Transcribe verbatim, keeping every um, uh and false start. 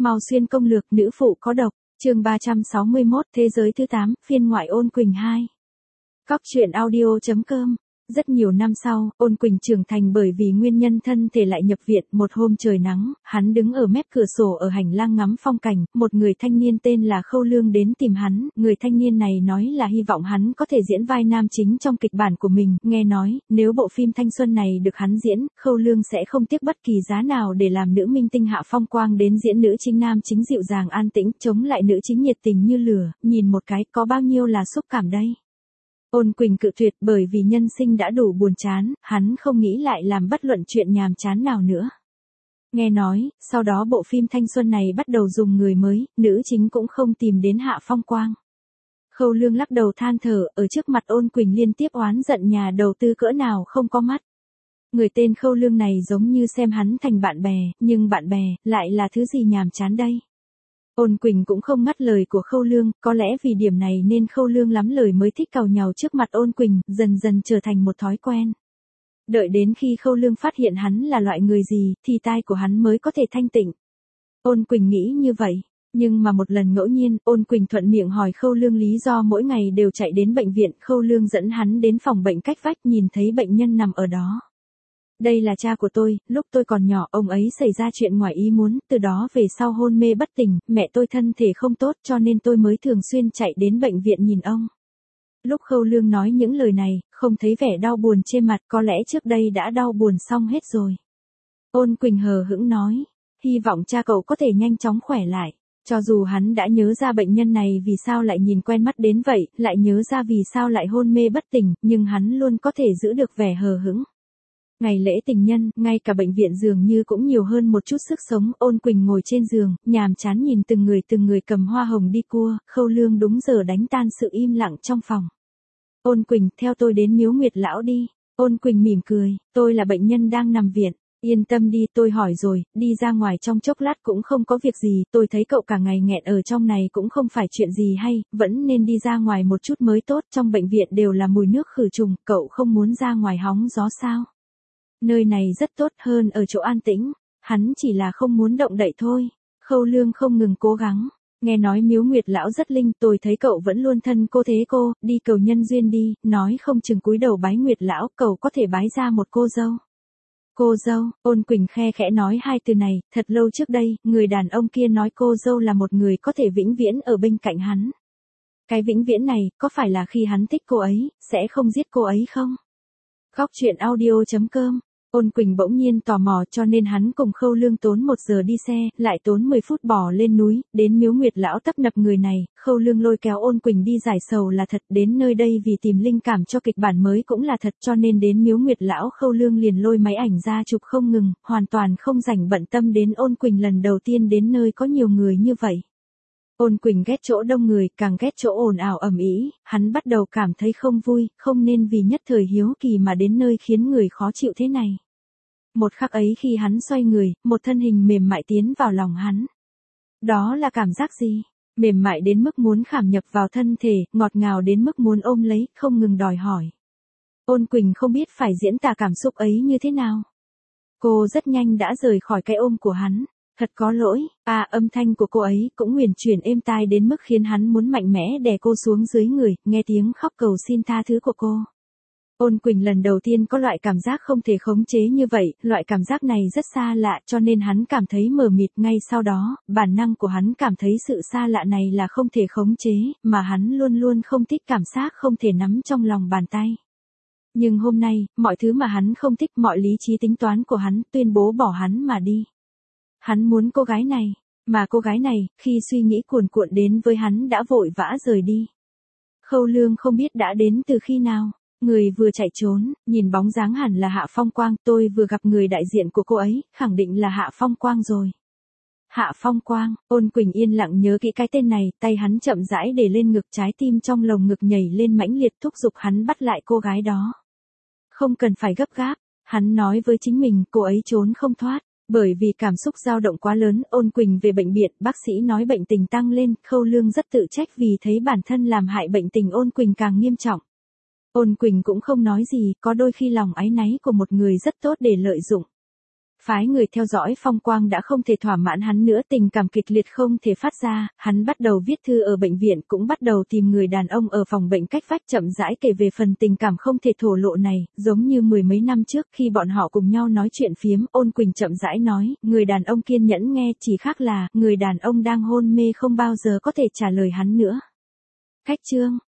Mao Xuyên công lược, nữ phụ có độc, chương ba trăm sáu mươi mốt, thế giới thứ tám, phiên ngoại Ôn Quỳnh hai. Cóc truyện audio chấm com. Rất nhiều năm sau, Ôn Quỳnh trưởng thành bởi vì nguyên nhân thân thể lại nhập viện. Một hôm trời nắng, hắn đứng ở mép cửa sổ ở hành lang ngắm phong cảnh, một người thanh niên tên là Khâu Lương đến tìm hắn. Người thanh niên này nói là hy vọng hắn có thể diễn vai nam chính trong kịch bản của mình. Nghe nói, nếu bộ phim thanh xuân này được hắn diễn, Khâu Lương sẽ không tiếc bất kỳ giá nào để làm nữ minh tinh hạ phong quang đến diễn nữ chính nam chính dịu dàng an tĩnh, chống lại nữ chính nhiệt tình như lửa. Nhìn một cái, có bao nhiêu là xúc cảm đây. Ôn Quỳnh cự tuyệt bởi vì nhân sinh đã đủ buồn chán, hắn không nghĩ lại làm bất luận chuyện nhàm chán nào nữa. Nghe nói, sau đó bộ phim thanh xuân này bắt đầu dùng người mới, nữ chính cũng không tìm đến hạ phong quang. Khâu Lương lắc đầu than thở, ở trước mặt Ôn Quỳnh liên tiếp oán giận nhà đầu tư cỡ nào không có mắt. Người tên Khâu Lương này giống như xem hắn thành bạn bè, nhưng bạn bè, lại là thứ gì nhàm chán đây. Ôn Quỳnh cũng không ngắt lời của Khâu Lương, có lẽ vì điểm này nên Khâu Lương lắm lời mới thích càu nhàu trước mặt Ôn Quỳnh, dần dần trở thành một thói quen. Đợi đến khi Khâu Lương phát hiện hắn là loại người gì, thì tai của hắn mới có thể thanh tịnh. Ôn Quỳnh nghĩ như vậy, nhưng mà một lần ngẫu nhiên, Ôn Quỳnh thuận miệng hỏi Khâu Lương lý do mỗi ngày đều chạy đến bệnh viện. Khâu Lương dẫn hắn đến phòng bệnh cách vách, nhìn thấy bệnh nhân nằm ở đó. Đây là cha của tôi, lúc tôi còn nhỏ ông ấy xảy ra chuyện ngoài ý muốn, từ đó về sau hôn mê bất tỉnh, mẹ tôi thân thể không tốt cho nên tôi mới thường xuyên chạy đến bệnh viện nhìn ông. Lúc Khâu Lương nói những lời này, không thấy vẻ đau buồn trên mặt, có lẽ trước đây đã đau buồn xong hết rồi. Ôn Quỳnh hờ hững nói, hy vọng cha cậu có thể nhanh chóng khỏe lại. Cho dù hắn đã nhớ ra bệnh nhân này vì sao lại nhìn quen mắt đến vậy, lại nhớ ra vì sao lại hôn mê bất tỉnh, nhưng hắn luôn có thể giữ được vẻ hờ hững. Ngày lễ tình nhân, ngay cả bệnh viện dường như cũng nhiều hơn một chút sức sống. Ôn Quỳnh ngồi trên giường, nhàm chán nhìn từng người từng người cầm hoa hồng đi cua. Khâu Lương đúng giờ đánh tan sự im lặng trong phòng. Ôn Quỳnh, theo tôi đến Miếu Nguyệt Lão đi. Ôn Quỳnh mỉm cười, tôi là bệnh nhân đang nằm viện. Yên tâm đi, tôi hỏi rồi, đi ra ngoài trong chốc lát cũng không có việc gì. Tôi thấy cậu cả ngày nghẹn ở trong này cũng không phải chuyện gì hay, vẫn nên đi ra ngoài một chút mới tốt. Trong bệnh viện đều là mùi nước khử trùng, cậu không muốn ra ngoài hóng gió sao? Nơi này rất tốt hơn ở chỗ an tĩnh, hắn chỉ là không muốn động đậy thôi. Khâu Lương không ngừng cố gắng, nghe nói Miếu Nguyệt Lão rất linh, tôi thấy cậu vẫn luôn thân cô thế cô, đi cầu nhân duyên đi, nói không chừng cúi đầu bái Nguyệt Lão, cậu có thể bái ra một cô dâu. Cô dâu, Ôn Quỳnh khe khẽ nói hai từ này, thật lâu trước đây, người đàn ông kia nói cô dâu là một người có thể vĩnh viễn ở bên cạnh hắn. Cái vĩnh viễn này, có phải là khi hắn thích cô ấy, sẽ không giết cô ấy không? Cóc truyện audio chấm com. Ôn Quỳnh bỗng nhiên tò mò cho nên hắn cùng Khâu Lương tốn một giờ đi xe, lại tốn mười phút bò lên núi, đến Miếu Nguyệt Lão tấp nập người này. Khâu Lương lôi kéo Ôn Quỳnh đi giải sầu là thật, đến nơi đây vì tìm linh cảm cho kịch bản mới cũng là thật, cho nên đến Miếu Nguyệt Lão Khâu Lương liền lôi máy ảnh ra chụp không ngừng, hoàn toàn không rảnh bận tâm đến Ôn Quỳnh lần đầu tiên đến nơi có nhiều người như vậy. Ôn Quỳnh ghét chỗ đông người, càng ghét chỗ ồn ào ầm ĩ, hắn bắt đầu cảm thấy không vui, không nên vì nhất thời hiếu kỳ mà đến nơi khiến người khó chịu thế này. Một khắc ấy khi hắn xoay người, một thân hình mềm mại tiến vào lòng hắn. Đó là cảm giác gì? Mềm mại đến mức muốn khảm nhập vào thân thể, ngọt ngào đến mức muốn ôm lấy, không ngừng đòi hỏi. Ôn Quỳnh không biết phải diễn tả cảm xúc ấy như thế nào. Cô rất nhanh đã rời khỏi cái ôm của hắn. Thật có lỗi, à âm thanh của cô ấy cũng huyền chuyển êm tai đến mức khiến hắn muốn mạnh mẽ đè cô xuống dưới người, nghe tiếng khóc cầu xin tha thứ của cô. Ôn Quỳnh lần đầu tiên có loại cảm giác không thể khống chế như vậy, loại cảm giác này rất xa lạ cho nên hắn cảm thấy mờ mịt. Ngay sau đó, bản năng của hắn cảm thấy sự xa lạ này là không thể khống chế, mà hắn luôn luôn không thích cảm giác không thể nắm trong lòng bàn tay. Nhưng hôm nay, mọi thứ mà hắn không thích, mọi lý trí tính toán của hắn tuyên bố bỏ hắn mà đi. Hắn muốn cô gái này, mà cô gái này, khi suy nghĩ cuồn cuộn đến với hắn đã vội vã rời đi. Khâu Lương không biết đã đến từ khi nào, người vừa chạy trốn, nhìn bóng dáng hẳn là Hạ Phong Quang, tôi vừa gặp người đại diện của cô ấy, khẳng định là Hạ Phong Quang rồi. Hạ Phong Quang, Ôn Quỳnh yên lặng nhớ kỹ cái tên này, tay hắn chậm rãi để lên ngực, trái tim trong lồng ngực nhảy lên mãnh liệt thúc giục hắn bắt lại cô gái đó. Không cần phải gấp gáp, hắn nói với chính mình, cô ấy trốn không thoát. Bởi vì cảm xúc dao động quá lớn, Ôn Quỳnh về bệnh viện, bác sĩ nói bệnh tình tăng lên, Khâu Lương rất tự trách vì thấy bản thân làm hại bệnh tình Ôn Quỳnh càng nghiêm trọng. Ôn Quỳnh cũng không nói gì, có đôi khi lòng áy náy của một người rất tốt để lợi dụng. Phái người theo dõi Phong Quang đã không thể thỏa mãn hắn nữa, tình cảm kịch liệt không thể phát ra, hắn bắt đầu viết thư ở bệnh viện, cũng bắt đầu tìm người đàn ông ở phòng bệnh cách vách chậm rãi kể về phần tình cảm không thể thổ lộ này, giống như mười mấy năm trước khi bọn họ cùng nhau nói chuyện phiếm, Ôn Quỳnh chậm rãi nói, người đàn ông kiên nhẫn nghe, chỉ khác là, người đàn ông đang hôn mê không bao giờ có thể trả lời hắn nữa. Khách trương,